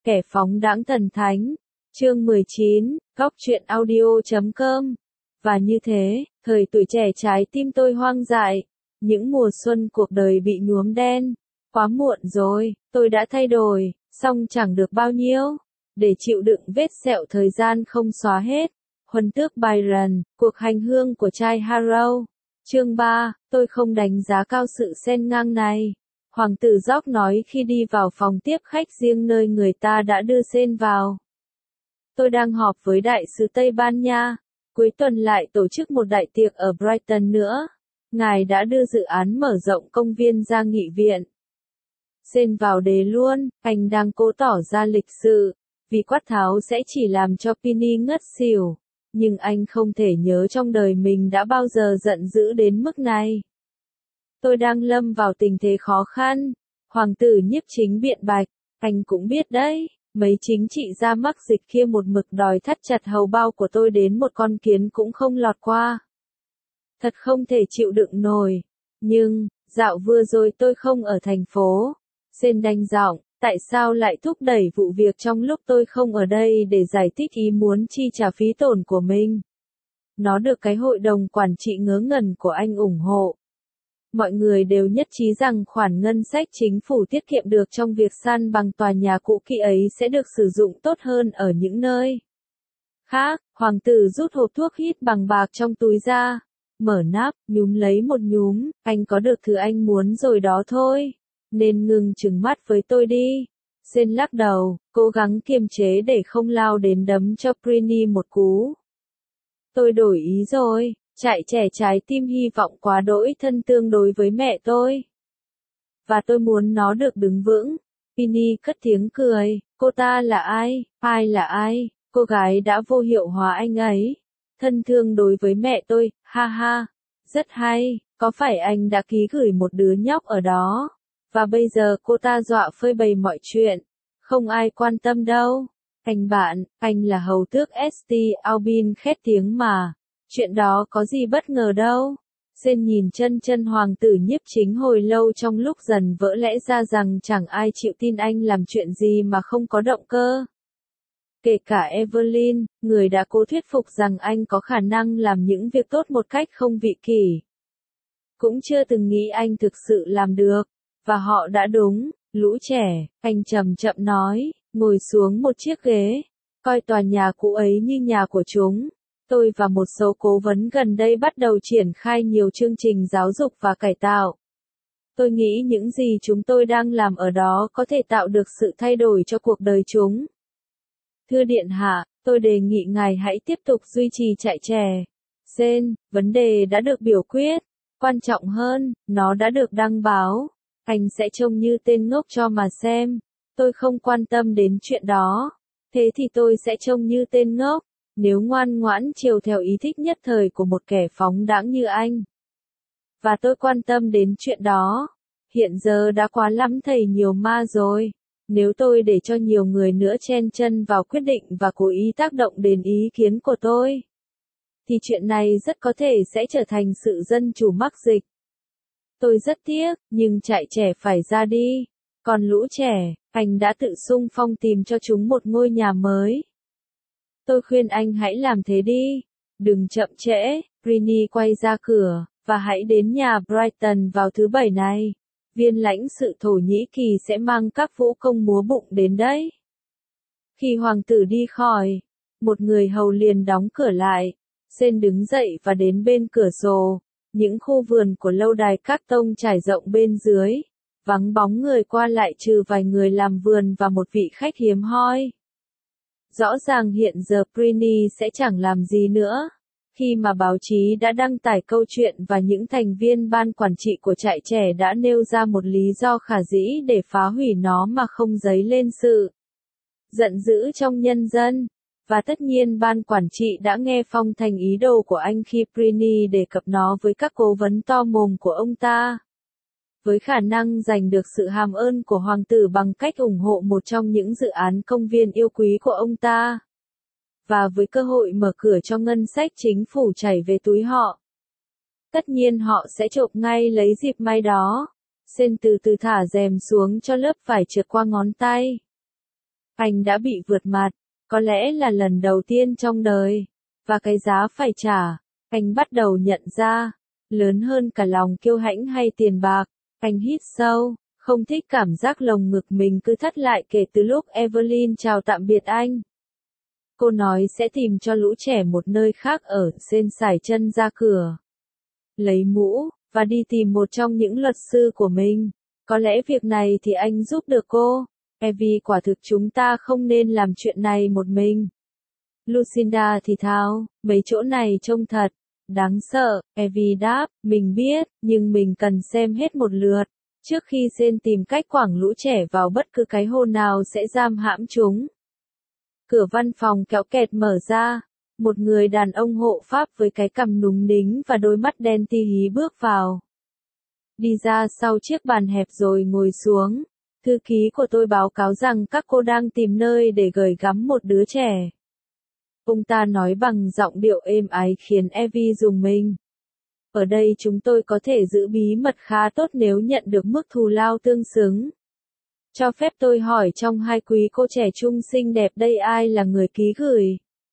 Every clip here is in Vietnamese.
Kẻ phóng đãng thần thánh. Chương 19, góc truyện audio.com. Và như thế, thời tuổi trẻ trái tim tôi hoang dại. Những mùa xuân cuộc đời bị nhuốm đen. Quá muộn rồi, tôi đã thay đổi, song chẳng được bao nhiêu. Để chịu đựng vết sẹo thời gian không xóa hết. Huân tước Byron, cuộc hành hương của trai Harrow. Chương 3, tôi không đánh giá cao sự xen ngang này. Hoàng tử George nói khi đi vào phòng tiếp khách riêng nơi người ta đã đưa Sen vào. Tôi đang họp với đại sứ Tây Ban Nha. Cuối tuần lại tổ chức một đại tiệc ở Brighton nữa. Ngài đã đưa dự án mở rộng công viên ra nghị viện. Sen vào đề luôn, anh đang cố tỏ ra lịch sự. Vì quát tháo sẽ chỉ làm cho Penny ngất xỉu. Nhưng anh không thể nhớ trong đời mình đã bao giờ giận dữ đến mức này. Tôi đang lâm vào tình thế khó khăn. Hoàng tử nhiếp chính biện bạch, anh cũng biết đấy, mấy chính trị gia mắc dịch kia một mực đòi thắt chặt hầu bao của tôi đến một con kiến cũng không lọt qua. Thật không thể chịu đựng nổi. Nhưng, dạo vừa rồi tôi không ở thành phố. Sen đanh giọng, tại sao lại thúc đẩy vụ việc trong lúc tôi không ở đây để giải thích ý muốn chi trả phí tổn của mình? Nó được cái hội đồng quản trị ngớ ngẩn của anh ủng hộ. Mọi người đều nhất trí rằng khoản ngân sách chính phủ tiết kiệm được trong việc san bằng tòa nhà cũ kỹ ấy sẽ được sử dụng tốt hơn ở những nơi khác. Hoàng tử rút hộp thuốc hít bằng bạc trong túi ra, mở nắp, nhúm lấy một nhúm, anh có được thứ anh muốn rồi đó thôi. Nên ngừng trừng mắt với tôi đi. Sen lắc đầu, cố gắng kiềm chế để không lao đến đấm cho Prini một cú. Tôi đổi ý rồi. Chạy trẻ trái tim hy vọng quá đỗi thân tương đối với mẹ tôi. Và tôi muốn nó được đứng vững. Penny cất tiếng cười. Cô ta là ai? Ai là ai? Cô gái đã vô hiệu hóa anh ấy. Thân thương đối với mẹ tôi, ha ha. Rất hay, có phải anh đã ký gửi một đứa nhóc ở đó? Và bây giờ cô ta dọa phơi bày mọi chuyện. Không ai quan tâm đâu. Anh bạn, anh là hầu tước St. Albin khét tiếng mà. Chuyện đó có gì bất ngờ đâu. Sen nhìn chân hoàng tử nhiếp chính hồi lâu trong lúc dần vỡ lẽ ra rằng chẳng ai chịu tin anh làm chuyện gì mà không có động cơ. Kể cả Evelyn, người đã cố thuyết phục rằng anh có khả năng làm những việc tốt một cách không vị kỷ. Cũng chưa từng nghĩ anh thực sự làm được. Và họ đã đúng, lũ trẻ, anh chậm chậm nói, ngồi xuống một chiếc ghế, coi tòa nhà cũ ấy như nhà của chúng. Tôi và một số cố vấn gần đây bắt đầu triển khai nhiều chương trình giáo dục và cải tạo. Tôi nghĩ những gì chúng tôi đang làm ở đó có thể tạo được sự thay đổi cho cuộc đời chúng. Thưa Điện Hạ, tôi đề nghị ngài hãy tiếp tục duy trì trại trẻ. Sen, vấn đề đã được biểu quyết. Quan trọng hơn, nó đã được đăng báo. Anh sẽ trông như tên ngốc cho mà xem. Tôi không quan tâm đến chuyện đó. Thế thì tôi sẽ trông như tên ngốc. Nếu ngoan ngoãn chiều theo ý thích nhất thời của một kẻ phóng đãng như anh. Và tôi quan tâm đến chuyện đó. Hiện giờ đã quá lắm thầy nhiều ma rồi. Nếu tôi để cho nhiều người nữa chen chân vào quyết định và cố ý tác động đến ý kiến của tôi, thì chuyện này rất có thể sẽ trở thành sự dân chủ mắc dịch. Tôi rất tiếc, nhưng trại trẻ phải ra đi. Còn lũ trẻ, anh đã tự xung phong tìm cho chúng một ngôi nhà mới. Tôi khuyên anh hãy làm thế đi. Đừng chậm trễ. Prini quay ra cửa, và hãy đến nhà Brighton vào thứ Bảy này. Viên lãnh sự Thổ Nhĩ Kỳ sẽ mang các vũ công múa bụng đến đấy. Khi hoàng tử đi khỏi, một người hầu liền đóng cửa lại. Sen đứng dậy và đến bên cửa sổ. Những khu vườn của lâu đài các tông trải rộng bên dưới. Vắng bóng người qua lại trừ vài người làm vườn và một vị khách hiếm hoi. Rõ ràng hiện giờ Prini sẽ chẳng làm gì nữa. Khi mà báo chí đã đăng tải câu chuyện và những thành viên ban quản trị của trại trẻ đã nêu ra một lý do khả dĩ để phá hủy nó mà không dấy lên sự giận dữ trong nhân dân. Và tất nhiên ban quản trị đã nghe phong thành ý đồ của anh khi Prini đề cập nó với các cố vấn to mồm của ông ta. Với khả năng giành được sự hàm ơn của hoàng tử bằng cách ủng hộ một trong những dự án công viên yêu quý của ông ta. Và với cơ hội mở cửa cho ngân sách chính phủ chảy về túi họ. Tất nhiên họ sẽ chộp ngay lấy dịp may đó. Sen từ từ thả rèm xuống cho lớp vải trượt qua ngón tay. Anh đã bị vượt mặt, có lẽ là lần đầu tiên trong đời, và cái giá phải trả, anh bắt đầu nhận ra, lớn hơn cả lòng kiêu hãnh hay tiền bạc. Anh hít sâu, không thích cảm giác lồng ngực mình cứ thắt lại kể từ lúc Evelyn chào tạm biệt anh. Cô nói sẽ tìm cho lũ trẻ một nơi khác ở, Sen sải chân ra cửa, lấy mũ, và đi tìm một trong những luật sư của mình. Có lẽ việc này thì anh giúp được cô. Evie, quả thực chúng ta không nên làm chuyện này một mình. Lucinda thì thào, mấy chỗ này trông thật đáng sợ. Evie đáp, mình biết, nhưng mình cần xem hết một lượt, trước khi Sen tìm cách quẳng lũ trẻ vào bất cứ cái hole nào sẽ giam hãm chúng. Cửa văn phòng kéo kẹt mở ra, một người đàn ông hộ pháp với cái cằm núng nính và đôi mắt đen ti hí bước vào. Đi ra sau chiếc bàn hẹp rồi ngồi xuống. Thư ký của tôi báo cáo rằng các cô đang tìm nơi để gửi gắm một đứa trẻ. Ông ta nói bằng giọng điệu êm ái khiến Evie rùng mình. Ở đây chúng tôi có thể giữ bí mật khá tốt nếu nhận được mức thù lao tương xứng. Cho phép tôi hỏi trong hai quý cô trẻ trung xinh đẹp đây ai là người ký gửi?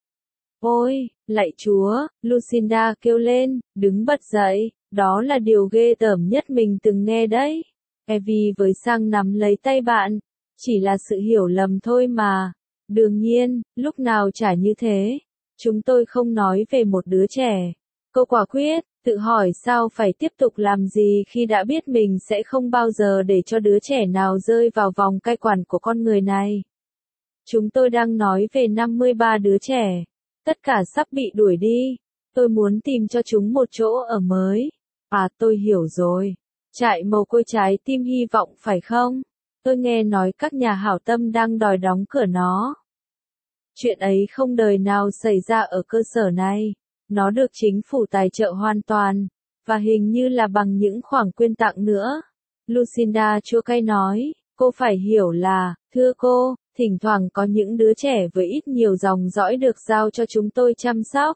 Ôi, lạy Chúa, Lucinda kêu lên, đứng bật dậy, đó là điều ghê tởm nhất mình từng nghe đấy. Evie với sang nắm lấy tay bạn, chỉ là sự hiểu lầm thôi mà. Đương nhiên, lúc nào chả như thế. Chúng tôi không nói về một đứa trẻ. Cô quả quyết, tự hỏi sao phải tiếp tục làm gì khi đã biết mình sẽ không bao giờ để cho đứa trẻ nào rơi vào vòng cai quản của con người này. Chúng tôi đang nói về 53 đứa trẻ. Tất cả sắp bị đuổi đi. Tôi muốn tìm cho chúng một chỗ ở mới. À, tôi hiểu rồi. Trại mồ côi trái tim hy vọng phải không? Tôi nghe nói các nhà hảo tâm đang đòi đóng cửa nó. Chuyện ấy không đời nào xảy ra ở cơ sở này. Nó được chính phủ tài trợ hoàn toàn, và hình như là bằng những khoản quyên tặng nữa. Lucinda chua cay nói, cô phải hiểu là, thưa cô, thỉnh thoảng có những đứa trẻ với ít nhiều dòng dõi được giao cho chúng tôi chăm sóc.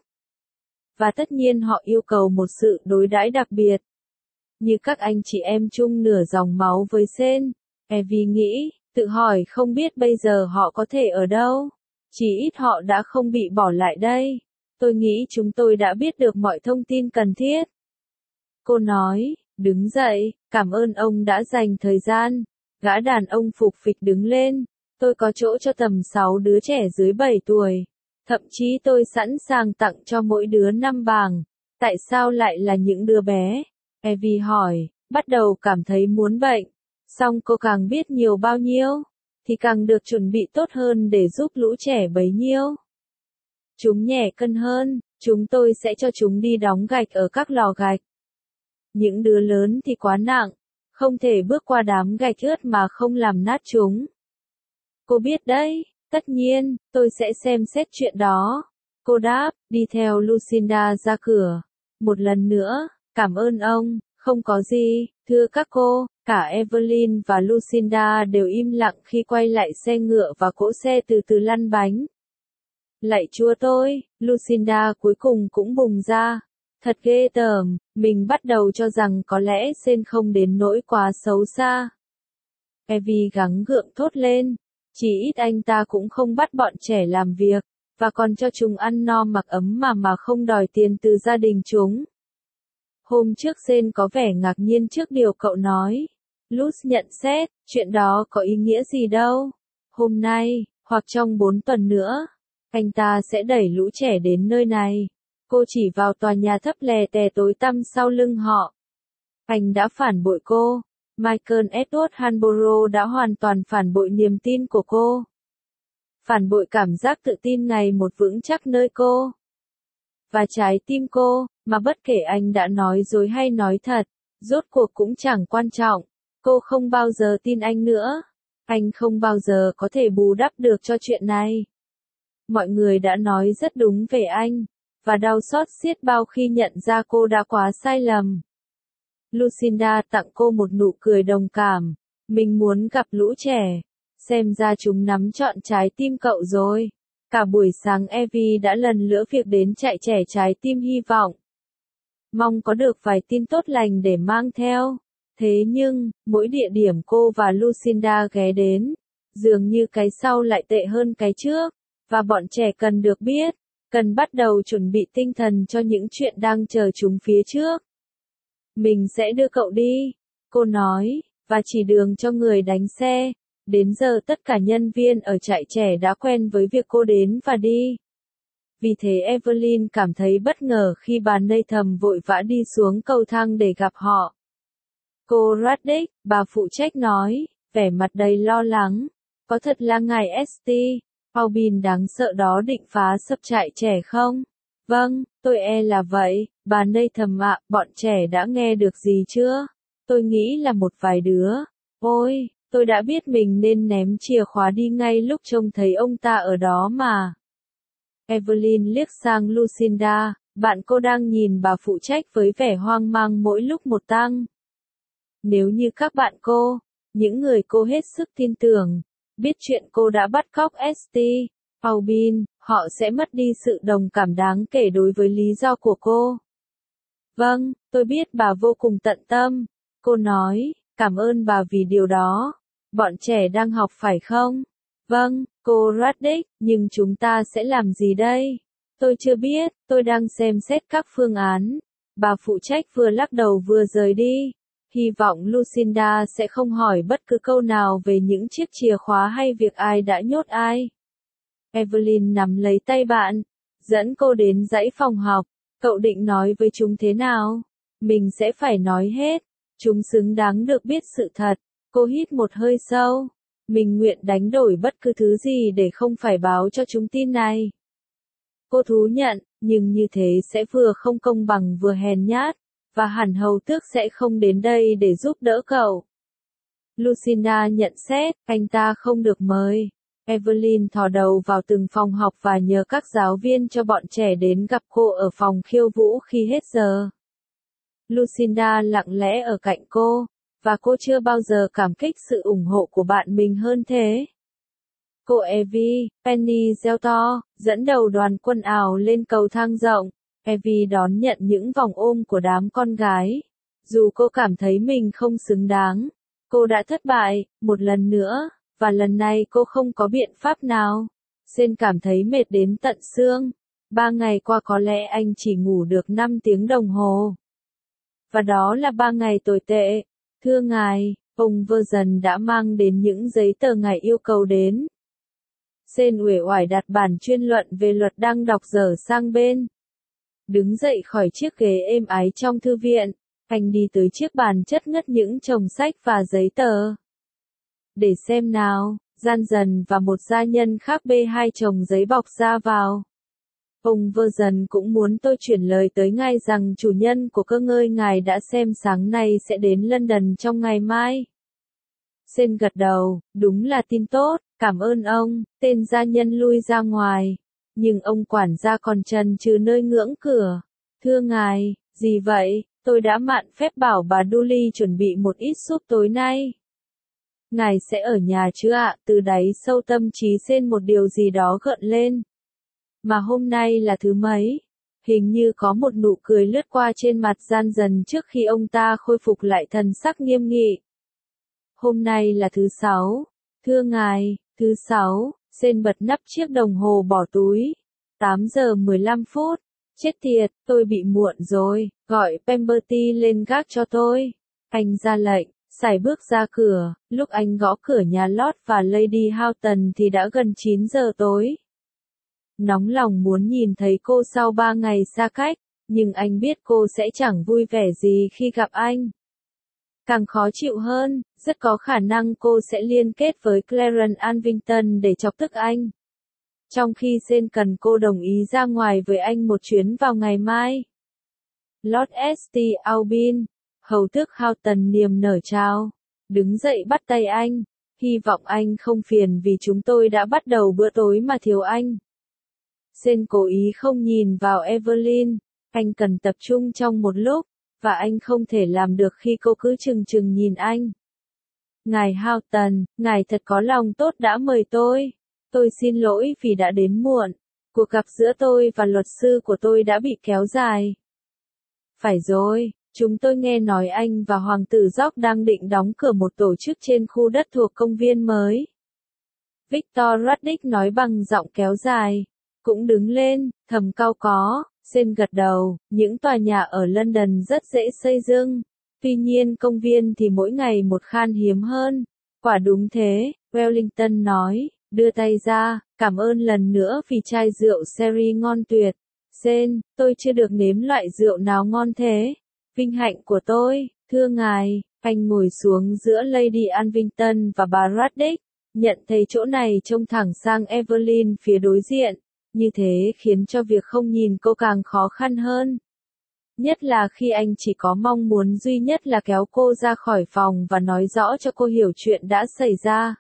Và tất nhiên họ yêu cầu một sự đối đãi đặc biệt. Như các anh chị em chung nửa dòng máu với Sen. Evie nghĩ, tự hỏi không biết bây giờ họ có thể ở đâu. Chỉ ít họ đã không bị bỏ lại đây. Tôi nghĩ chúng tôi đã biết được mọi thông tin cần thiết. Cô nói, đứng dậy, cảm ơn ông đã dành thời gian. Gã đàn ông phục phịch đứng lên. Tôi có chỗ cho tầm 6 đứa trẻ dưới 7 tuổi. Thậm chí tôi sẵn sàng tặng cho mỗi đứa 5 bảng. Tại sao lại là những đứa bé? Evie hỏi, bắt đầu cảm thấy muốn bệnh. Xong cô càng biết nhiều bao nhiêu, thì càng được chuẩn bị tốt hơn để giúp lũ trẻ bấy nhiêu. Chúng nhẹ cân hơn, chúng tôi sẽ cho chúng đi đóng gạch ở các lò gạch. Những đứa lớn thì quá nặng, không thể bước qua đám gạch ướt mà không làm nát chúng. Cô biết đấy, tất nhiên, tôi sẽ xem xét chuyện đó. Cô đáp, đi theo Lucinda ra cửa. Một lần nữa, cảm ơn ông, không có gì, thưa các cô. Cả Evelyn và Lucinda đều im lặng khi quay lại xe ngựa và cỗ xe từ từ lăn bánh. Lạy Chúa tôi, Lucinda cuối cùng cũng bùng ra. Thật ghê tởm, mình bắt đầu cho rằng có lẽ Sen không đến nỗi quá xấu xa. Evie gắng gượng thốt lên, chỉ ít anh ta cũng không bắt bọn trẻ làm việc, và còn cho chúng ăn no mặc ấm mà không đòi tiền từ gia đình chúng. Hôm trước Sen có vẻ ngạc nhiên trước điều cậu nói. Luz nhận xét, chuyện đó có ý nghĩa gì đâu. Hôm nay, hoặc trong 4 tuần nữa, anh ta sẽ đẩy lũ trẻ đến nơi này. Cô chỉ vào tòa nhà thấp lè tè tối tăm sau lưng họ. Anh đã phản bội cô. Michael Edward Hanborough đã hoàn toàn phản bội niềm tin của cô. Phản bội cảm giác tự tin ngày một vững chắc nơi cô. Và trái tim cô, mà bất kể anh đã nói dối hay nói thật, rốt cuộc cũng chẳng quan trọng. Cô không bao giờ tin anh nữa. Anh không bao giờ có thể bù đắp được cho chuyện này. Mọi người đã nói rất đúng về anh, và đau xót xiết bao khi nhận ra cô đã quá sai lầm. Lucinda tặng cô một nụ cười đồng cảm. Mình muốn gặp lũ trẻ. Xem ra chúng nắm trọn trái tim cậu rồi. Cả buổi sáng Evie đã lần lữa việc đến trại trẻ trái tim hy vọng. Mong có được vài tin tốt lành để mang theo. Thế nhưng, mỗi địa điểm cô và Lucinda ghé đến, Dường như cái sau lại tệ hơn cái trước, và bọn trẻ cần được biết, cần bắt đầu chuẩn bị tinh thần cho những chuyện đang chờ chúng phía trước. Mình sẽ đưa cậu đi, cô nói, và chỉ đường cho người đánh xe. Đến giờ tất cả nhân viên ở trại trẻ đã quen với việc cô đến và đi. Vì thế Evelyn cảm thấy bất ngờ khi bà Nathan vội vã đi xuống cầu thang để gặp họ. Cô Raddick, bà phụ trách nói, vẻ mặt đầy lo lắng. Có thật là ngài St. Aubin đáng sợ đó định phá sập trại trẻ không? Vâng, tôi e là vậy, bà Nathan ạ, bọn trẻ đã nghe được gì chưa? Tôi nghĩ là một vài đứa. Ôi, tôi đã biết mình nên ném chìa khóa đi ngay lúc trông thấy ông ta ở đó mà. Evelyn liếc sang Lucinda, bạn cô đang nhìn bà phụ trách với vẻ hoang mang mỗi lúc một tăng. Nếu như các bạn cô, những người cô hết sức tin tưởng, biết chuyện cô đã bắt cóc St. Aubin, họ sẽ mất đi sự đồng cảm đáng kể đối với lý do của cô. Vâng, tôi biết bà vô cùng tận tâm, cô nói, cảm ơn bà vì điều đó. Bọn trẻ đang học phải không? Vâng, cô Raddick, nhưng chúng ta sẽ làm gì đây? Tôi chưa biết, tôi đang xem xét các phương án. Bà phụ trách vừa lắc đầu vừa rời đi. Hy vọng Lucinda sẽ không hỏi bất cứ câu nào về những chiếc chìa khóa hay việc ai đã nhốt ai. Evelyn nắm lấy tay bạn, dẫn cô đến dãy phòng học. Cậu định nói với chúng thế nào? Mình sẽ phải nói hết. Chúng xứng đáng được biết sự thật. Cô hít một hơi sâu. Mình nguyện đánh đổi bất cứ thứ gì để không phải báo cho chúng tin này. Cô thú nhận, nhưng như thế sẽ vừa không công bằng vừa hèn nhát, và hẳn hầu tước sẽ không đến đây để giúp đỡ cậu. Lucinda nhận xét, anh ta không được mời. Evelyn thò đầu vào từng phòng học và nhờ các giáo viên cho bọn trẻ đến gặp cô ở phòng khiêu vũ khi hết giờ. Lucinda lặng lẽ ở cạnh cô, và cô chưa bao giờ cảm kích sự ủng hộ của bạn mình hơn thế. Cô Evie, Penny reo to, dẫn đầu đoàn quân ảo lên cầu thang rộng. Evie đón nhận những vòng ôm của đám con gái. Dù cô cảm thấy mình không xứng đáng, cô đã thất bại, một lần nữa, và lần này cô không có biện pháp nào. Sen cảm thấy mệt đến tận xương. 3 ngày qua có lẽ anh chỉ ngủ được 5 tiếng đồng hồ. Và đó là 3 ngày tồi tệ. Thưa ngài, ông Version đã mang đến những giấy tờ ngài yêu cầu đến. Sen uể oải đặt bản chuyên luận về luật đang đọc dở sang bên. Đứng dậy khỏi chiếc ghế êm ái trong thư viện, anh đi tới chiếc bàn chất ngất những chồng sách và giấy tờ. Để xem nào, gian dần và một gia nhân khác bê 2 chồng giấy bọc ra vào. Ông Version cũng muốn tôi chuyển lời tới ngài rằng chủ nhân của cơ ngơi ngài đã xem sáng nay sẽ đến London trong ngày mai. Sen gật đầu, đúng là tin tốt, cảm ơn ông, tên gia nhân lui ra ngoài. Nhưng ông quản gia còn chần chừ nơi ngưỡng cửa. Thưa ngài, gì vậy, tôi đã mạn phép bảo bà Dooley chuẩn bị một ít súp tối nay. Ngài sẽ ở nhà chứ ạ? Từ đáy sâu tâm trí Sen một điều gì đó gợn lên. Mà hôm nay là thứ mấy? Hình như có một nụ cười lướt qua trên mặt gian dần trước khi ông ta khôi phục lại thần sắc nghiêm nghị. Hôm nay là thứ 6. Thưa ngài, thứ 6, Sen bật nắp chiếc đồng hồ bỏ túi. 8 giờ 15 phút. Chết tiệt, tôi bị muộn rồi, gọi Pemberty lên gác cho tôi. Anh ra lệnh, sải bước ra cửa, lúc anh gõ cửa nhà Lord và Lady Houghton thì đã gần 9 giờ tối. Nóng lòng muốn nhìn thấy cô sau 3 ngày xa cách, nhưng anh biết cô sẽ chẳng vui vẻ gì khi gặp anh. Càng khó chịu hơn, rất có khả năng cô sẽ liên kết với Clarence Alvington để chọc tức anh. Trong khi Sen cần cô đồng ý ra ngoài với anh một chuyến vào ngày mai. Lord St. Aubin, hầu tước Houghton niềm nở chào, đứng dậy bắt tay anh, hy vọng anh không phiền vì chúng tôi đã bắt đầu bữa tối mà thiếu anh. Sen cố ý không nhìn vào Evelyn, anh cần tập trung trong một lúc, và anh không thể làm được khi cô cứ chừng chừng nhìn anh. Ngài Houghton, ngài thật có lòng tốt đã mời tôi. Tôi xin lỗi vì đã đến muộn. Cuộc gặp giữa tôi và luật sư của tôi đã bị kéo dài. Phải rồi, chúng tôi nghe nói anh và Hoàng tử George đang định đóng cửa một tổ chức trên khu đất thuộc công viên mới. Victor Raddick nói bằng giọng kéo dài. Cũng đứng lên, thầm cau có, Sen gật đầu, những tòa nhà ở London rất dễ xây dựng. Tuy nhiên công viên thì mỗi ngày một khan hiếm hơn. Quả đúng thế, Wellington nói, đưa tay ra, cảm ơn lần nữa vì chai rượu sherry ngon tuyệt. Sen, tôi chưa được nếm loại rượu nào ngon thế. Vinh hạnh của tôi, thưa ngài. Anh ngồi xuống giữa Lady Alvington và bà Raddick, nhận thấy chỗ này trông thẳng sang Evelyn phía đối diện, như thế khiến cho việc không nhìn cô càng khó khăn hơn. Nhất là khi anh chỉ có mong muốn duy nhất là kéo cô ra khỏi phòng và nói rõ cho cô hiểu chuyện đã xảy ra.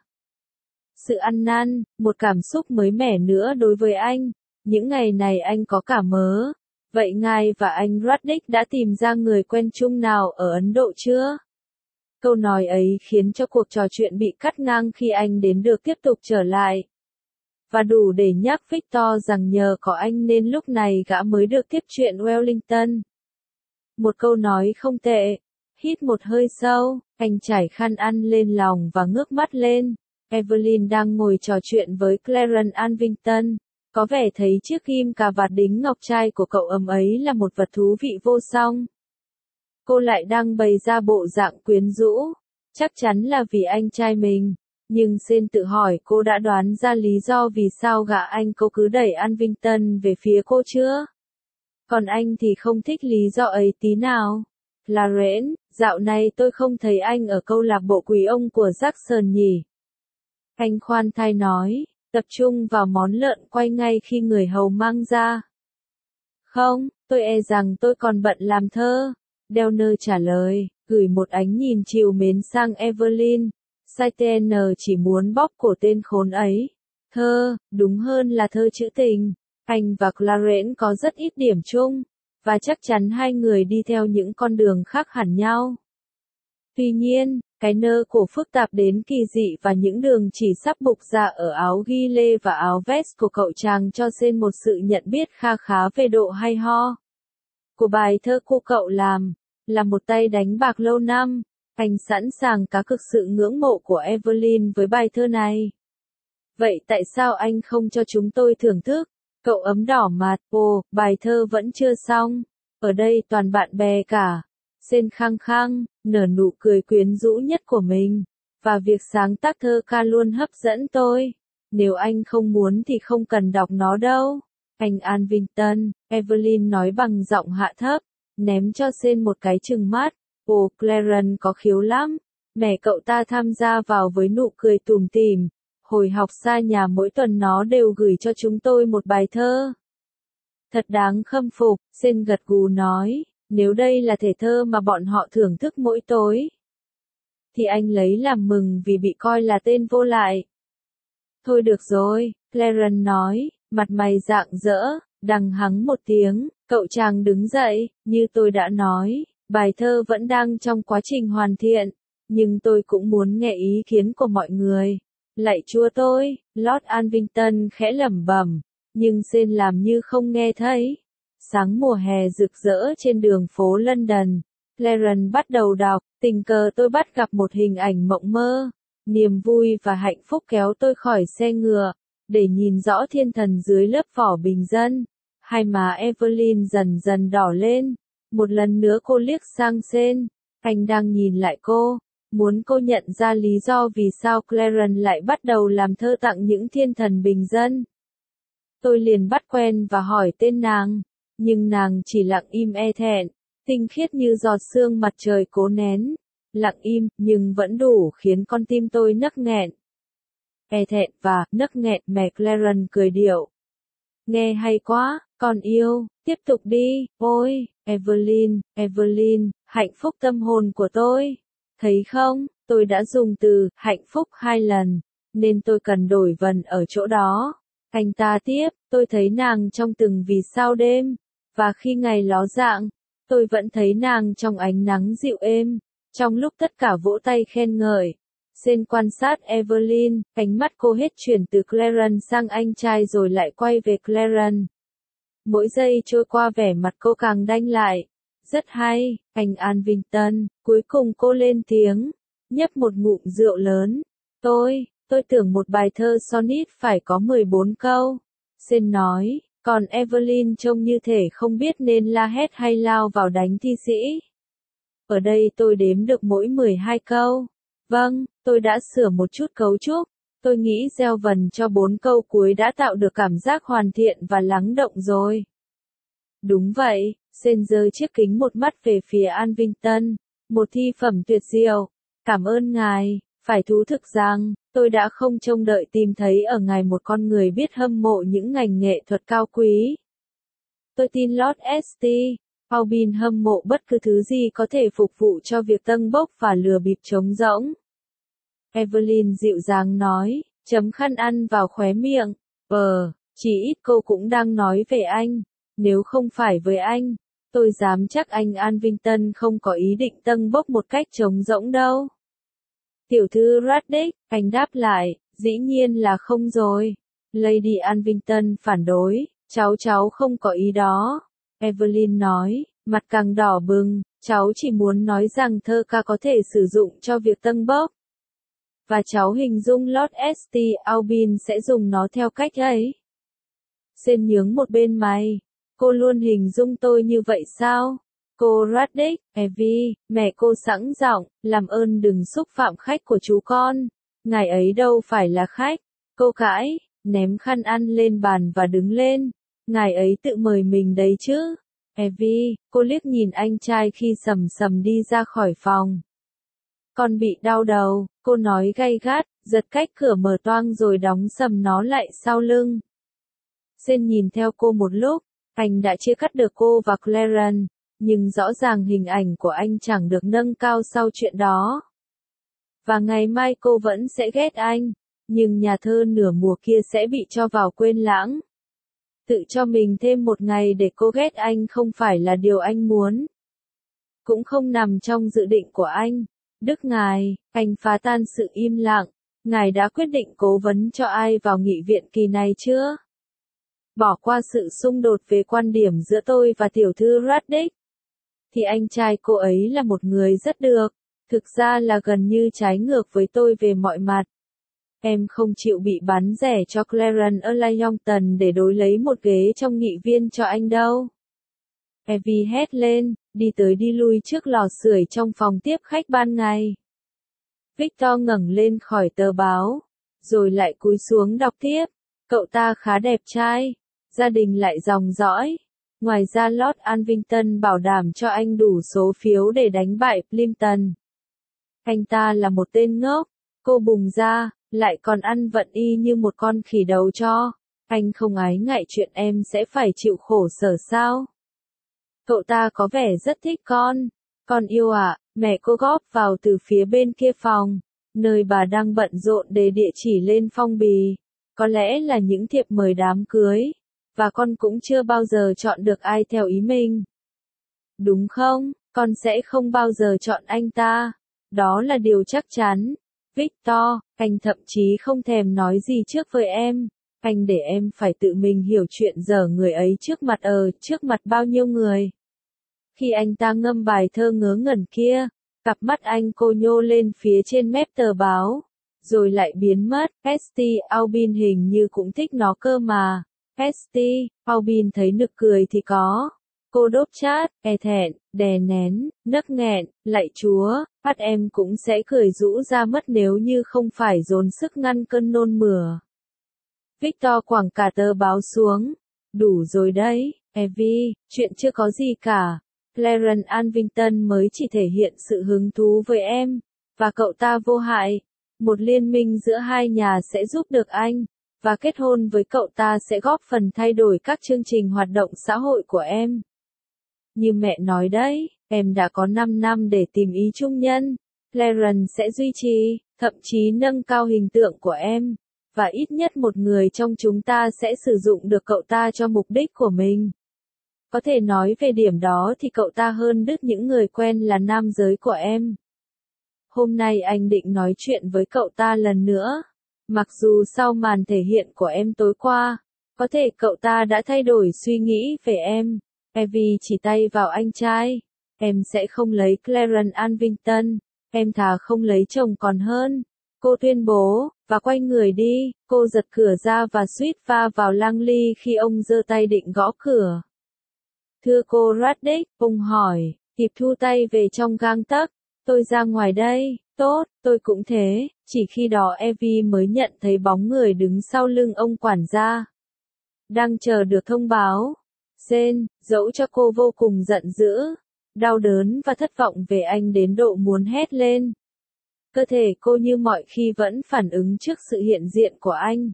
Sự ăn năn, một cảm xúc mới mẻ nữa đối với anh, những ngày này anh có cả mớ. Vậy ngài và anh Raddick đã tìm ra người quen chung nào ở Ấn Độ chưa? Câu nói ấy khiến cho cuộc trò chuyện bị cắt ngang khi anh đến được tiếp tục trở lại. Và đủ để nhắc Victor rằng nhờ có anh nên lúc này gã mới được tiếp chuyện Wellington. Một câu nói không tệ. Hít một hơi sâu, anh trải khăn ăn lên lòng và ngước mắt lên. Evelyn đang ngồi trò chuyện với Clarence Alvington. Có vẻ thấy chiếc ghim cà vạt đính ngọc trai của cậu ấy là một vật thú vị vô song. Cô lại đang bày ra bộ dạng quyến rũ. Chắc chắn là vì anh trai mình. Nhưng Sen tự hỏi cô đã đoán ra lý do vì sao gã anh cô cứ đẩy Alvington về phía cô chưa? Còn anh thì không thích lý do ấy tí nào. Clarence, dạo này tôi không thấy anh ở câu lạc bộ quý ông của Jackson nhỉ? Anh khoan thai nói, tập trung vào món lợn quay ngay khi người hầu mang ra. Không, tôi e rằng tôi còn bận làm thơ. Delner trả lời, gửi một ánh nhìn trìu mến sang Evelyn. Saiten chỉ muốn bóp cổ tên khốn ấy. Thơ, đúng hơn là thơ trữ tình. Anh và Clarence có rất ít điểm chung, và chắc chắn hai người đi theo những con đường khác hẳn nhau. Tuy nhiên, cái nơ cổ phức tạp đến kỳ dị và những đường chỉ sắp bục ra ở áo ghi lê và áo vest của cậu chàng cho Sen một sự nhận biết kha khá về độ hay ho của bài thơ cô cậu làm, là một tay đánh bạc lâu năm. Anh sẵn sàng cá cược sự ngưỡng mộ của Evelyn với bài thơ này. Vậy tại sao anh không cho chúng tôi thưởng thức? Cậu ấm đỏ mặt, ồ, bài thơ vẫn chưa xong. Ở đây toàn bạn bè cả. Sen khăng khăng, nở nụ cười quyến rũ nhất của mình. Và việc sáng tác thơ ca luôn hấp dẫn tôi. Nếu anh không muốn thì không cần đọc nó đâu. Anh Alvington, Evelyn nói bằng giọng hạ thấp, ném cho Sen một cái trừng mắt. Ồ, Clarence có khiếu lắm. Mẹ cậu ta tham gia vào với nụ cười tủm tỉm. Hồi học xa nhà mỗi tuần nó đều gửi cho chúng tôi một bài thơ. Thật đáng khâm phục, Sen gật gù nói, nếu đây là thể thơ mà bọn họ thưởng thức mỗi tối, thì anh lấy làm mừng vì bị coi là tên vô lại. Thôi được rồi, Clarence nói, mặt mày rạng rỡ, đằng hắng một tiếng, cậu chàng đứng dậy, như tôi đã nói, bài thơ vẫn đang trong quá trình hoàn thiện, nhưng tôi cũng muốn nghe ý kiến của mọi người. Lạy Chúa tôi, Lord Alvington khẽ lẩm bẩm, nhưng Sen làm như không nghe thấy. Sáng mùa hè rực rỡ trên đường phố London, Clarence bắt đầu đọc, tình cờ tôi bắt gặp một hình ảnh mộng mơ. Niềm vui và hạnh phúc kéo tôi khỏi xe ngựa, để nhìn rõ thiên thần dưới lớp vỏ bình dân. Hai má Evelyn dần dần đỏ lên. Một lần nữa cô liếc sang Sen, anh đang nhìn lại cô. Muốn cô nhận ra lý do vì sao Clarence lại bắt đầu làm thơ tặng những thiên thần bình dân. Tôi liền bắt quen và hỏi tên nàng, nhưng nàng chỉ lặng im e thẹn, tinh khiết như giọt sương mặt trời cố nén. Lặng im, nhưng vẫn đủ khiến con tim tôi nấc nghẹn. E thẹn và nấc nghẹn, mẹ Clarence cười điệu. Nghe hay quá, con yêu, tiếp tục đi, ôi, Evelyn, Evelyn, hạnh phúc tâm hồn của tôi. Thấy không, tôi đã dùng từ hạnh phúc 2 lần, nên tôi cần đổi vần ở chỗ đó. Anh ta tiếp, tôi thấy nàng trong từng vì sao đêm, và khi ngày ló dạng, tôi vẫn thấy nàng trong ánh nắng dịu êm, trong lúc tất cả vỗ tay khen ngợi. Sen quan sát Evelyn, ánh mắt cô hết chuyển từ Clarence sang anh trai rồi lại quay về Clarence. Mỗi giây trôi qua vẻ mặt cô càng đanh lại. Rất hay, anh Alvington, cuối cùng cô lên tiếng, nhấp một ngụm rượu lớn. Tôi tưởng một bài thơ sonnet phải có 14 câu. Sen nói, còn Evelyn trông như thể không biết nên la hét hay lao vào đánh thi sĩ. Ở đây tôi đếm được mỗi 12 câu. Vâng, tôi đã sửa một chút cấu trúc. Tôi nghĩ gieo vần cho 4 câu cuối đã tạo được cảm giác hoàn thiện và lắng động rồi. Đúng vậy, Sen giơ chiếc kính một mắt về phía Alvington. Một thi phẩm tuyệt diệu. Cảm ơn ngài. Phải thú thực rằng, tôi đã không trông đợi tìm thấy ở ngài một con người biết hâm mộ những ngành nghệ thuật cao quý. Tôi tin Lord St. Aubyn hâm mộ bất cứ thứ gì có thể phục vụ cho việc tâng bốc và lừa bịp trống rỗng. Evelyn dịu dàng nói, chấm khăn ăn vào khóe miệng. Chỉ ít cô cũng đang nói về anh. Nếu không phải với anh, tôi dám chắc anh Alvington không có ý định tâng bốc một cách trống rỗng đâu. Tiểu thư Raddick, anh đáp lại, dĩ nhiên là không rồi. Lady Alvington phản đối, cháu không có ý đó. Evelyn nói, mặt càng đỏ bừng, cháu chỉ muốn nói rằng thơ ca có thể sử dụng cho việc tâng bốc. Và cháu hình dung Lord St. Aubyn sẽ dùng nó theo cách ấy. Sen nhướng một bên mày. Cô luôn hình dung tôi như vậy sao? Cô Raddick, Evie, mẹ cô sẵn giọng, làm ơn đừng xúc phạm khách của chú con. Ngài ấy đâu phải là khách. Cô cãi, ném khăn ăn lên bàn và đứng lên. Ngài ấy tự mời mình đấy chứ. Evie, cô liếc nhìn anh trai khi sầm sầm đi ra khỏi phòng. Con bị đau đầu, cô nói gay gắt, giật cách cửa mở toang rồi đóng sầm nó lại sau lưng. Sen nhìn theo cô một lúc, anh đã chia cắt được cô và Clarence, nhưng rõ ràng hình ảnh của anh chẳng được nâng cao sau chuyện đó. Và ngày mai cô vẫn sẽ ghét anh, nhưng nhà thơ nửa mùa kia sẽ bị cho vào quên lãng. Tự cho mình thêm một ngày để cô ghét anh không phải là điều anh muốn. Cũng không nằm trong dự định của anh. Đức ngài, anh phá tan sự im lặng. Ngài đã quyết định cố vấn cho ai vào nghị viện kỳ này chưa? Bỏ qua sự xung đột về quan điểm giữa tôi và tiểu thư Raddick, thì anh trai cô ấy là một người rất được, thực ra là gần như trái ngược với tôi về mọi mặt. Em không chịu bị bán rẻ cho Clarence ở Lyon để đối lấy một ghế trong nghị viên cho anh đâu. Evie hét lên, đi tới đi lui trước lò sưởi trong phòng tiếp khách ban ngày. Victor ngẩng lên khỏi tờ báo, rồi lại cúi xuống đọc tiếp. Cậu ta khá đẹp trai, gia đình lại dòng dõi. Ngoài ra Lord Alvington bảo đảm cho anh đủ số phiếu để đánh bại Plimpton. Anh ta là một tên ngốc, cô bùng ra, lại còn ăn vận y như một con khỉ đầu cho. Anh không ái ngại chuyện em sẽ phải chịu khổ sở sao? Cậu ta có vẻ rất thích con yêu ạ, mẹ cô góp vào từ phía bên kia phòng, nơi bà đang bận rộn để địa chỉ lên phong bì. Có lẽ là những thiệp mời đám cưới, và con cũng chưa bao giờ chọn được ai theo ý mình. Đúng không, con sẽ không bao giờ chọn anh ta. Đó là điều chắc chắn. Victor, anh thậm chí không thèm nói gì trước với em. Anh để em phải tự mình hiểu chuyện dở người ấy trước mặt bao nhiêu người. Khi anh ta ngâm bài thơ ngớ ngẩn kia, cặp mắt anh cô nhô lên phía trên mép tờ báo, rồi lại biến mất. St. Aubyn hình như cũng thích nó cơ mà. St. Aubyn thấy nực cười thì có. Cô đốp chát, e thẹn, đè nén, nấc nghẹn, lạy Chúa, bắt em cũng sẽ cười rũ ra mất nếu như không phải dồn sức ngăn cơn nôn mửa. Victor quẳng cả tờ báo xuống. Đủ rồi đấy, Evie, chuyện chưa có gì cả. Clarence Alvington mới chỉ thể hiện sự hứng thú với em, và cậu ta vô hại. Một liên minh giữa hai nhà sẽ giúp được anh, và kết hôn với cậu ta sẽ góp phần thay đổi các chương trình hoạt động xã hội của em. Như mẹ nói đấy, em đã có 5 năm để tìm ý trung nhân. Clarence sẽ duy trì, thậm chí nâng cao hình tượng của em, và ít nhất một người trong chúng ta sẽ sử dụng được cậu ta cho mục đích của mình. Có thể nói về điểm đó thì cậu ta hơn đứt những người quen là nam giới của em. Hôm nay anh định nói chuyện với cậu ta lần nữa. Mặc dù sau màn thể hiện của em tối qua, có thể cậu ta đã thay đổi suy nghĩ về em. Evie chỉ tay vào anh trai. Em sẽ không lấy Clarence Alvington. Em thà không lấy chồng còn hơn. Cô tuyên bố, và quay người đi. Cô giật cửa ra và suýt va vào Langley khi ông giơ tay định gõ cửa. Thưa cô Raddick, ông hỏi, kịp thu tay về trong gang tấc. Tôi ra ngoài đây. Tốt, tôi cũng thế. Chỉ khi đó Evie mới nhận thấy bóng người đứng sau lưng ông quản gia. Đang chờ được thông báo. Sen, dẫu cho cô vô cùng giận dữ, đau đớn và thất vọng về anh đến độ muốn hét lên. Cơ thể cô như mọi khi vẫn phản ứng trước sự hiện diện của anh.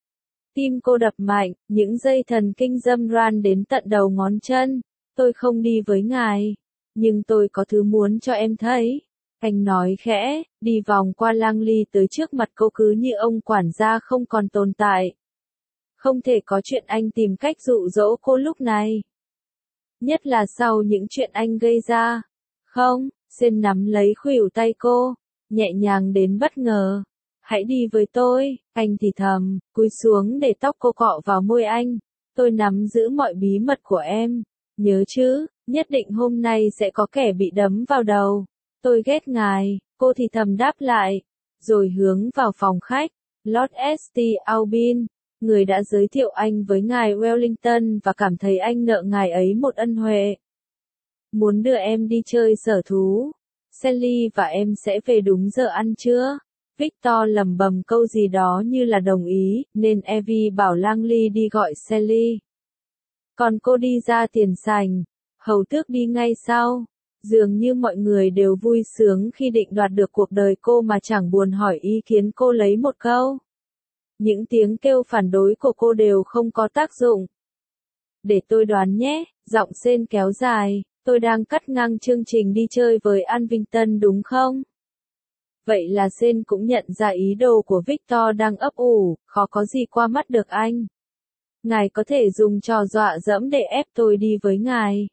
Tim cô đập mạnh, những dây thần kinh râm ran đến tận đầu ngón chân. Tôi không đi với ngài, nhưng tôi có thứ muốn cho em thấy. Anh nói khẽ, đi vòng qua Langley tới trước mặt cô cứ như ông quản gia không còn tồn tại. Không thể có chuyện anh tìm cách dụ dỗ cô lúc này. Nhất là sau những chuyện anh gây ra. Không, Sen nắm lấy khuỷu tay cô, nhẹ nhàng đến bất ngờ. Hãy đi với tôi, anh thì thầm, cúi xuống để tóc cô cọ vào môi anh. Tôi nắm giữ mọi bí mật của em. Nhớ chứ, nhất định hôm nay sẽ có kẻ bị đấm vào đầu. Tôi ghét ngài, cô thì thầm đáp lại. Rồi hướng vào phòng khách. Lord St. Aubin, người đã giới thiệu anh với ngài Wellington và cảm thấy anh nợ ngài ấy một ân huệ. Muốn đưa em đi chơi sở thú. Sally và em sẽ về đúng giờ ăn trưa. Victor lẩm bẩm câu gì đó như là đồng ý, nên Evie bảo Langley đi gọi Sally. Còn cô đi ra tiền sảnh. Hầu tước đi ngay sau. Dường như mọi người đều vui sướng khi định đoạt được cuộc đời cô mà chẳng buồn hỏi ý kiến cô lấy một câu. Những tiếng kêu phản đối của cô đều không có tác dụng. Để tôi đoán nhé, giọng Sen kéo dài, tôi đang cắt ngang chương trình đi chơi với Alvington đúng không? Vậy là Sen cũng nhận ra ý đồ của Victor đang ấp ủ, khó có gì qua mắt được anh. Ngài có thể dùng trò dọa dẫm để ép tôi đi với ngài.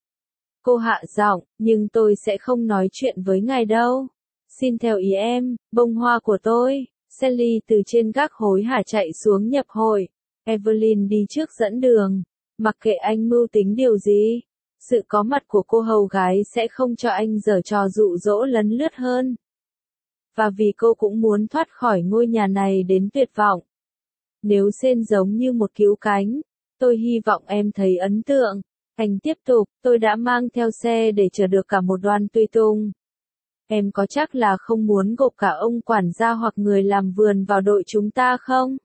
Cô hạ giọng, nhưng tôi sẽ không nói chuyện với ngài đâu. Xin theo ý em, bông hoa của tôi. Sally từ trên gác hối hả chạy xuống nhập hội. Evelyn đi trước dẫn đường. Mặc kệ anh mưu tính điều gì, sự có mặt của cô hầu gái sẽ không cho anh giở trò dụ dỗ lấn lướt hơn. Và vì cô cũng muốn thoát khỏi ngôi nhà này đến tuyệt vọng. Nếu Sen giống như một cứu cánh, tôi hy vọng em thấy ấn tượng. Anh tiếp tục, tôi đã mang theo xe để chở được cả một đoàn tùy tùng. Em có chắc là không muốn gộp cả ông quản gia hoặc người làm vườn vào đội chúng ta không?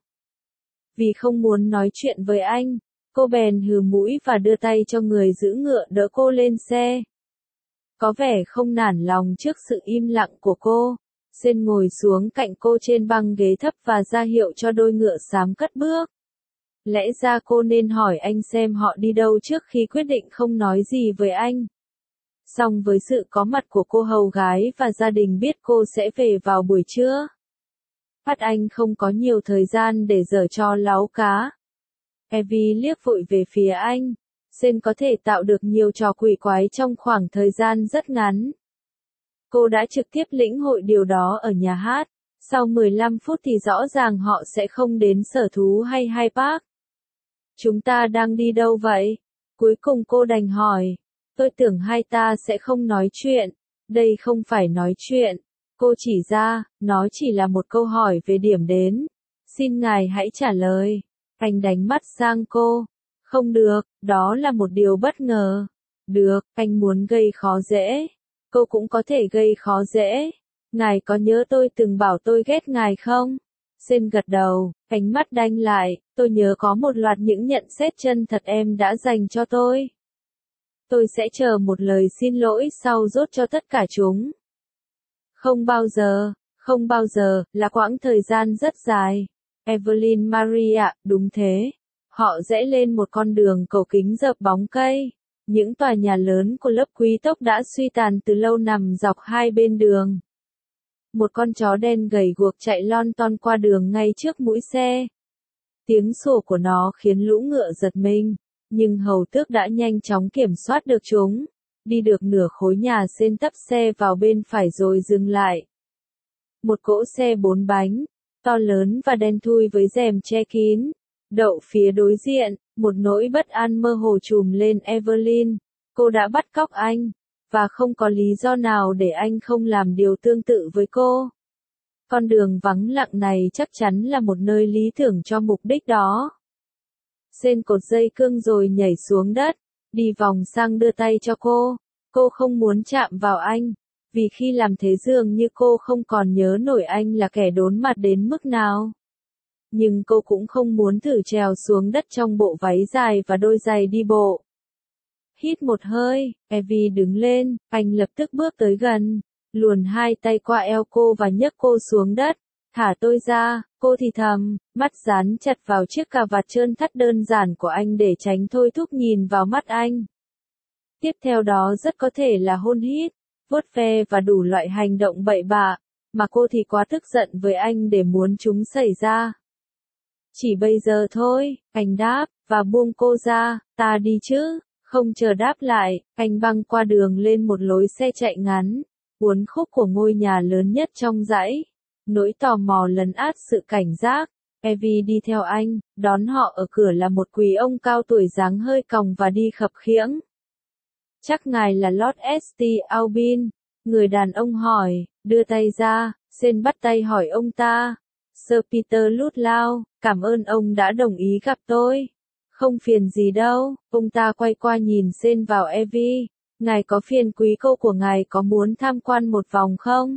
Vì không muốn nói chuyện với anh, cô bèn hừ mũi và đưa tay cho người giữ ngựa đỡ cô lên xe. Có vẻ không nản lòng trước sự im lặng của cô. Sen ngồi xuống cạnh cô trên băng ghế thấp và ra hiệu cho đôi ngựa xám cất bước. Lẽ ra cô nên hỏi anh xem họ đi đâu trước khi quyết định không nói gì với anh. Song với sự có mặt của cô hầu gái và gia đình biết cô sẽ về vào buổi trưa, Phát Anh không có nhiều thời gian để giở trò láu cá. Evie liếc vội về phía anh. Sen có thể tạo được nhiều trò quỷ quái trong khoảng thời gian rất ngắn. Cô đã trực tiếp lĩnh hội điều đó ở nhà hát. Sau 15 phút thì rõ ràng họ sẽ không đến sở thú hay Hyde Park. Chúng ta đang đi đâu vậy? Cuối cùng cô đành hỏi. Tôi tưởng hai ta sẽ không nói chuyện. Đây không phải nói chuyện. Cô chỉ ra, nó chỉ là một câu hỏi về điểm đến. Xin ngài hãy trả lời. Anh đánh mắt sang cô. Không được, đó là một điều bất ngờ. Được, anh muốn gây khó dễ. Cô cũng có thể gây khó dễ. Ngài có nhớ tôi từng bảo tôi ghét ngài không? Sen gật đầu, ánh mắt đanh lại. Tôi nhớ có một loạt những nhận xét chân thật em đã dành cho tôi. Tôi sẽ chờ một lời xin lỗi sau rốt cho tất cả chúng. Không bao giờ, là quãng thời gian rất dài. Evelyn Maria, đúng thế. Họ rẽ lên một con đường cầu kính rợp bóng cây. Những tòa nhà lớn của lớp quý tộc đã suy tàn từ lâu nằm dọc hai bên đường. Một con chó đen gầy guộc chạy lon ton qua đường ngay trước mũi xe. Tiếng sủa của nó khiến lũ ngựa giật mình, nhưng hầu tước đã nhanh chóng kiểm soát được chúng. Đi được nửa khối nhà Sen tấp xe vào bên phải rồi dừng lại. Một cỗ xe 4 bánh, to lớn và đen thui với rèm che kín, đậu phía đối diện. Một nỗi bất an mơ hồ trùm lên Evelyn. Cô đã bắt cóc anh, và không có lý do nào để anh không làm điều tương tự với cô. Con đường vắng lặng này chắc chắn là một nơi lý tưởng cho mục đích đó. Sen cột dây cương rồi nhảy xuống đất, đi vòng sang đưa tay cho cô. Cô không muốn chạm vào anh, vì khi làm thế dường như cô không còn nhớ nổi anh là kẻ đốn mặt đến mức nào. Nhưng cô cũng không muốn thử trèo xuống đất trong bộ váy dài và đôi giày đi bộ. Hít một hơi, Evie đứng lên, anh lập tức bước tới gần, luồn hai tay qua eo cô và nhấc cô xuống đất. Thả tôi ra, cô thì thầm, mắt dán chặt vào chiếc cà vạt trơn thắt đơn giản của anh để tránh thôi thúc nhìn vào mắt anh. Tiếp theo đó rất có thể là hôn hít, vuốt ve và đủ loại hành động bậy bạ, mà cô thì quá tức giận với anh để muốn chúng xảy ra. Chỉ bây giờ thôi, anh đáp, và buông cô ra, ta đi chứ. Không chờ đáp lại, anh băng qua đường lên một lối xe chạy ngắn, uốn khúc của ngôi nhà lớn nhất trong dãy. Nỗi tò mò lấn át sự cảnh giác. Evie đi theo anh, đón họ ở cửa là một quý ông cao tuổi dáng hơi còng và đi khập khiễng. Chắc ngài là Lord St. Aubin, người đàn ông hỏi, đưa tay ra, Sen bắt tay hỏi ông ta. Sir Peter Ludlow, cảm ơn ông đã đồng ý gặp tôi. Không phiền gì đâu, ông ta quay qua nhìn Sen vào Evie. Ngài có phiền quý cô của ngài có muốn tham quan một vòng không?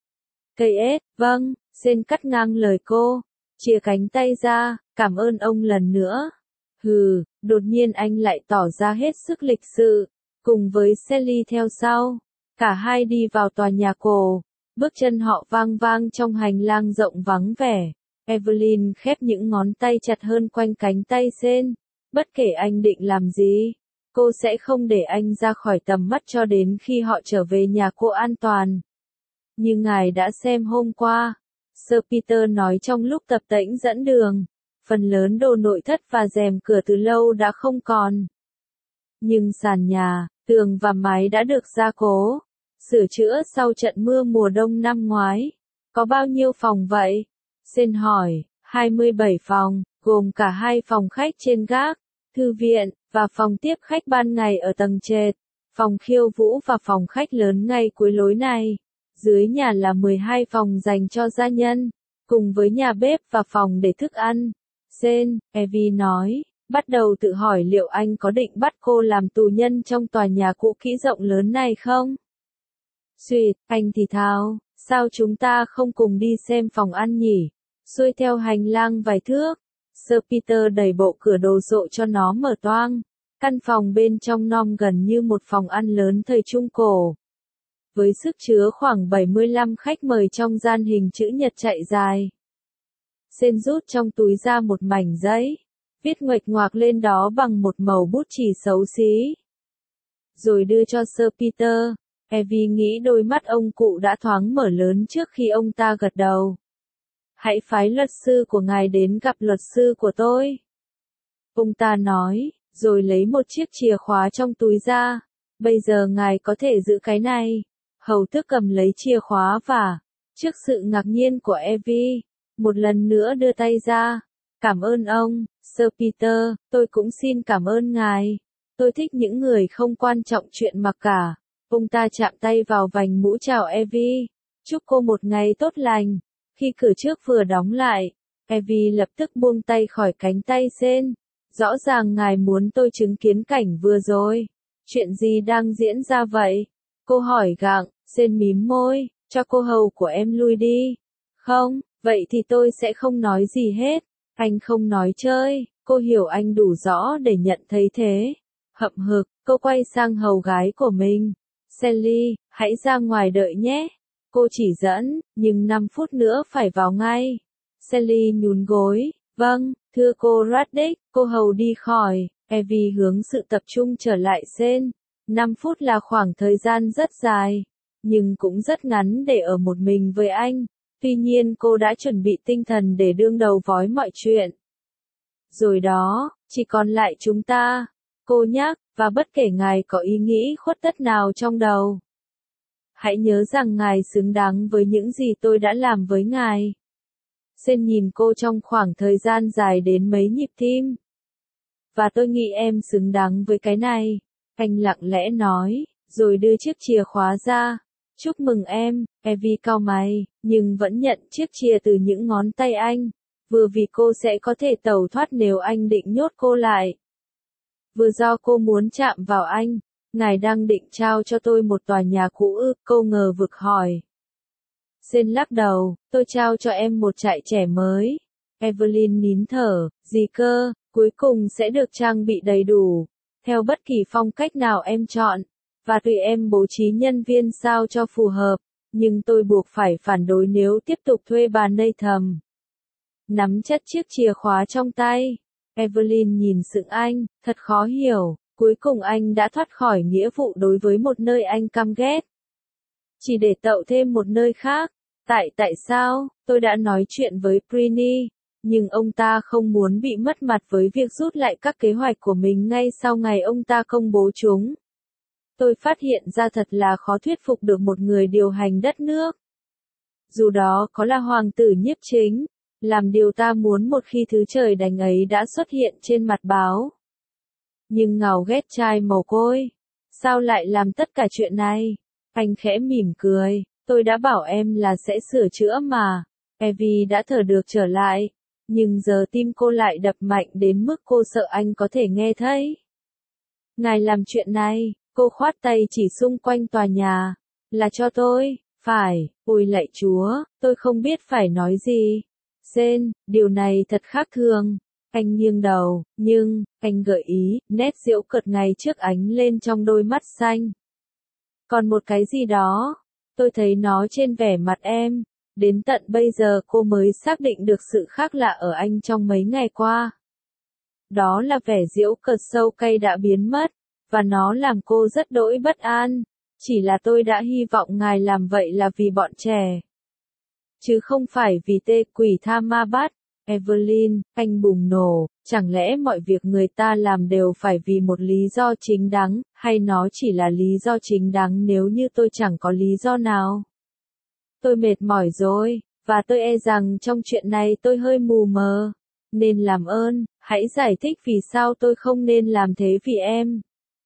Cây ết, vâng, Sen cắt ngang lời cô, chia cánh tay ra, cảm ơn ông lần nữa. Hừ, đột nhiên anh lại tỏ ra hết sức lịch sự, cùng với Sally theo sau. Cả hai đi vào tòa nhà cổ, bước chân họ vang vang trong hành lang rộng vắng vẻ. Evelyn khép những ngón tay chặt hơn quanh cánh tay Sen. Bất kể anh định làm gì, cô sẽ không để anh ra khỏi tầm mắt cho đến khi họ trở về nhà cô an toàn. Như ngài đã xem hôm qua, Sir Peter nói trong lúc tập tễnh dẫn đường, phần lớn đồ nội thất và rèm cửa từ lâu đã không còn. Nhưng sàn nhà, tường và mái đã được gia cố, sửa chữa sau trận mưa mùa đông năm ngoái. Có bao nhiêu phòng vậy? Sen hỏi. 27 phòng, gồm cả 2 phòng khách trên gác, thư viện, và phòng tiếp khách ban ngày ở tầng trệt, phòng khiêu vũ và phòng khách lớn ngay cuối lối này. Dưới nhà là 12 phòng dành cho gia nhân, cùng với nhà bếp và phòng để thức ăn. Sen, Evie nói, bắt đầu tự hỏi liệu anh có định bắt cô làm tù nhân trong tòa nhà cũ kỹ rộng lớn này không? Xuyệt, anh thì thào, sao chúng ta không cùng đi xem phòng ăn nhỉ? Xuôi theo hành lang vài thước, Sir Peter đẩy bộ cửa đồ sộ cho nó mở toang. Căn phòng bên trong nom gần như một phòng ăn lớn thời Trung Cổ. Với sức chứa khoảng 75 khách mời trong gian hình chữ nhật chạy dài. Sen rút trong túi ra một mảnh giấy, viết nguệch ngoạc lên đó bằng một màu bút chì xấu xí. Rồi đưa cho Sir Peter. Evie nghĩ đôi mắt ông cụ đã thoáng mở lớn trước khi ông ta gật đầu. Hãy phái luật sư của ngài đến gặp luật sư của tôi. Ông ta nói, rồi lấy một chiếc chìa khóa trong túi ra. Bây giờ ngài có thể giữ cái này. Hầu tước cầm lấy chìa khóa và, trước sự ngạc nhiên của Evie, một lần nữa đưa tay ra. Cảm ơn ông, Sir Peter, tôi cũng xin cảm ơn ngài. Tôi thích những người không quan trọng chuyện mặc cả. Ông ta chạm tay vào vành mũ chào Evie. Chúc cô một ngày tốt lành. Khi cửa trước vừa đóng lại, Evie lập tức buông tay khỏi cánh tay Sen. Rõ ràng ngài muốn tôi chứng kiến cảnh vừa rồi. Chuyện gì đang diễn ra vậy? Cô hỏi gặng. Sen mím môi, cho cô hầu của em lui đi. Không, vậy thì tôi sẽ không nói gì hết. Anh không nói chơi, cô hiểu anh đủ rõ để nhận thấy thế. Hậm hực, cô quay sang hầu gái của mình. Sally, hãy ra ngoài đợi nhé. Cô chỉ dẫn, nhưng 5 phút nữa phải vào ngay. Sally nhún gối, vâng, thưa cô Raddick, cô hầu đi khỏi. Evie hướng sự tập trung trở lại Sen. 5 phút là khoảng thời gian rất dài, nhưng cũng rất ngắn để ở một mình với anh. Tuy nhiên cô đã chuẩn bị tinh thần để đương đầu với mọi chuyện. Rồi đó, chỉ còn lại chúng ta. Cô nhắc, và bất kể ngài có ý nghĩ khuất tất nào trong đầu. Hãy nhớ rằng ngài xứng đáng với những gì tôi đã làm với ngài. Sen nhìn cô trong khoảng thời gian dài đến mấy nhịp tim. Và tôi nghĩ em xứng đáng với cái này. Anh lặng lẽ nói, rồi đưa chiếc chìa khóa ra. Chúc mừng em, Evie cau mày, nhưng vẫn nhận chiếc chìa từ những ngón tay anh. Vừa vì cô sẽ có thể tẩu thoát nếu anh định nhốt cô lại. Vừa do cô muốn chạm vào anh. Ngài đang định trao cho tôi một tòa nhà cũ ư? Cô ngờ vực hỏi. Sen lắc đầu, tôi trao cho em một trại trẻ mới. Evelyn nín thở, gì cơ, cuối cùng sẽ được trang bị đầy đủ, theo bất kỳ phong cách nào em chọn, và tùy em bố trí nhân viên sao cho phù hợp, nhưng tôi buộc phải phản đối nếu tiếp tục thuê bà Nathan. Nắm chặt chiếc chìa khóa trong tay, Evelyn nhìn sững anh, thật khó hiểu, cuối cùng anh đã thoát khỏi nghĩa vụ đối với một nơi anh căm ghét. Chỉ để tậu thêm một nơi khác. Tại sao, tôi đã nói chuyện với Prini, nhưng ông ta không muốn bị mất mặt với việc rút lại các kế hoạch của mình ngay sau ngày ông ta công bố chúng. Tôi phát hiện ra thật là khó thuyết phục được một người điều hành đất nước. Dù đó có là hoàng tử nhiếp chính, làm điều ta muốn một khi thứ trời đánh ấy đã xuất hiện trên mặt báo. Nhưng ngào ghét trai mồ côi, sao lại làm tất cả chuyện này? Anh khẽ mỉm cười. Tôi đã bảo em là sẽ sửa chữa mà. Evie đã thở được trở lại. Nhưng giờ tim cô lại đập mạnh đến mức cô sợ anh có thể nghe thấy. Ngài làm chuyện này, cô khoát tay chỉ xung quanh tòa nhà. Là cho tôi, phải, ôi lạy Chúa, tôi không biết phải nói gì. Sen, điều này thật khác thường. Anh nghiêng đầu, nhưng, anh gợi ý, nét giễu cợt ngày trước ánh lên trong đôi mắt xanh. Còn một cái gì đó. Tôi thấy nó trên vẻ mặt em. Đến tận bây giờ cô mới xác định được sự khác lạ ở anh trong mấy ngày qua. Đó là vẻ giễu cợt sâu cay đã biến mất, và nó làm cô rất đỗi bất an. Chỉ là tôi đã hy vọng ngài làm vậy là vì bọn trẻ. Chứ không phải vì tê quỷ tha ma bắt. Evelyn, anh bùng nổ, chẳng lẽ mọi việc người ta làm đều phải vì một lý do chính đáng, hay nó chỉ là lý do chính đáng nếu như tôi chẳng có lý do nào? Tôi mệt mỏi rồi, và tôi e rằng trong chuyện này tôi hơi mù mờ. Nên làm ơn, hãy giải thích vì sao tôi không nên làm thế vì em.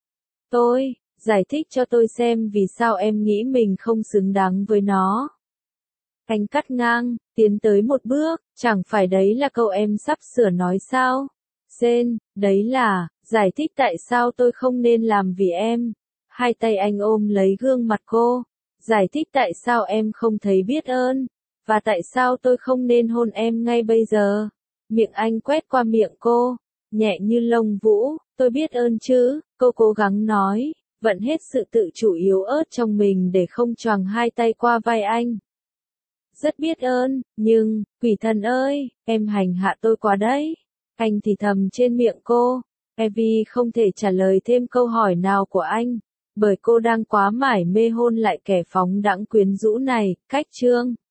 Giải thích cho tôi xem vì sao em nghĩ mình không xứng đáng với nó. Anh cắt ngang, tiến tới một bước, chẳng phải đấy là câu em sắp sửa nói sao? Sen, đấy là, giải thích tại sao tôi không nên làm vì em. Hai tay anh ôm lấy gương mặt cô. Giải thích tại sao em không thấy biết ơn. Và tại sao tôi không nên hôn em ngay bây giờ. Miệng anh quét qua miệng cô, nhẹ như lông vũ, tôi biết ơn chứ, cô cố gắng nói, vận hết sự tự chủ yếu ớt trong mình để không choàng hai tay qua vai anh. Rất biết ơn, nhưng, quỷ thần ơi, em hành hạ tôi quá đấy. Anh thì thầm trên miệng cô. Evie không thể trả lời thêm câu hỏi nào của anh, bởi cô đang quá mải mê hôn lại kẻ phóng đãng quyến rũ này. Cách chương